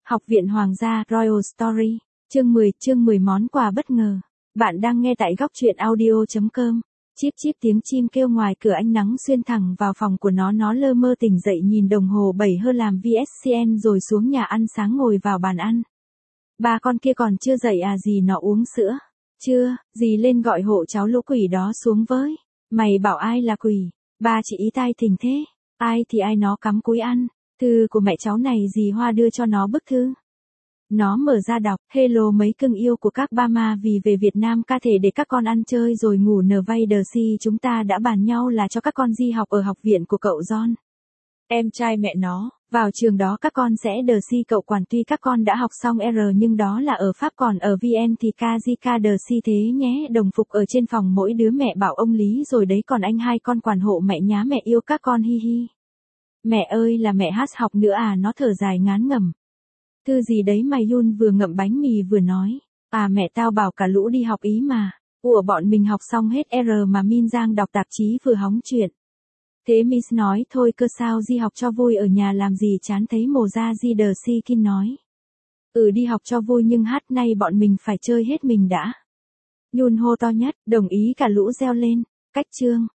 Học viện Hoàng gia Royal Story, chương 10 món quà bất ngờ. Bạn đang nghe tại góc truyện audio.com. Chíp chíp tiếng chim kêu ngoài cửa, ánh nắng xuyên thẳng vào phòng của nó lơ mơ tỉnh dậy nhìn đồng hồ 7 hơn làm VSCN rồi xuống nhà ăn sáng ngồi vào bàn ăn. Ba con kia còn chưa dậy à dì, nó uống sữa. Chưa, dì lên gọi hộ cháu lũ quỷ đó xuống với. Mày bảo ai là quỷ? Ba chị ý tai thình thế. Ai thì ai, nó cắm cúi ăn. Thư của mẹ cháu này, dì Hoa đưa cho nó bức thư. Nó mở ra đọc: Hello mấy cưng yêu của các ba ma, vì về Việt Nam ca thể để các con ăn chơi rồi ngủ nở vay đờ si, chúng ta đã bàn nhau là cho các con di học ở học viện của cậu John, em trai mẹ nó. Vào trường đó các con sẽ đờ si cậu quản, tuy các con đã học xong R nhưng đó là ở Pháp, còn ở VN thì ca đờ si thế nhé. Đồng phục ở trên phòng mỗi đứa mẹ bảo ông Lý rồi đấy, còn anh hai con quản hộ mẹ nhá, mẹ yêu các con hi hi. Mẹ ơi là mẹ hát học nữa à, nó thở dài ngán ngẩm. Thư gì đấy mày? Yun vừa ngậm bánh mì vừa nói. À mẹ, tao bảo cả lũ đi học ý mà. Ủa bọn mình học xong hết R mà. Min Giang đọc tạp chí vừa hóng chuyện. Thế Miss nói thôi cơ, sao di học cho vui, ở nhà làm gì chán thấy mồ ra di đờ si kin nói. Đi học cho vui nhưng hát nay bọn mình phải chơi hết mình đã. Yun hô to nhất, đồng ý cả lũ reo lên. Cách chương.